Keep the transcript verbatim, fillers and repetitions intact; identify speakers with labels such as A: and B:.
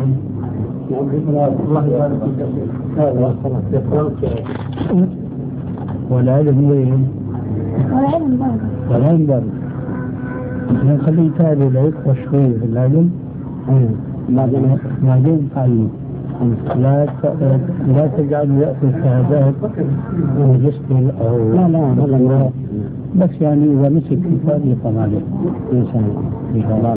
A: الله يبارك فيك.
B: والعلم وين؟
C: والعلم برضه.
B: والعلم برضه. نخليه تالي ليقرأ شوي في العلم. بعدين بعدين تعلم. لا لا تجعل يأخذ شهادات ويسكن أو لا لا هذا بس يعني إذا مسك كتاب يفهم عليه.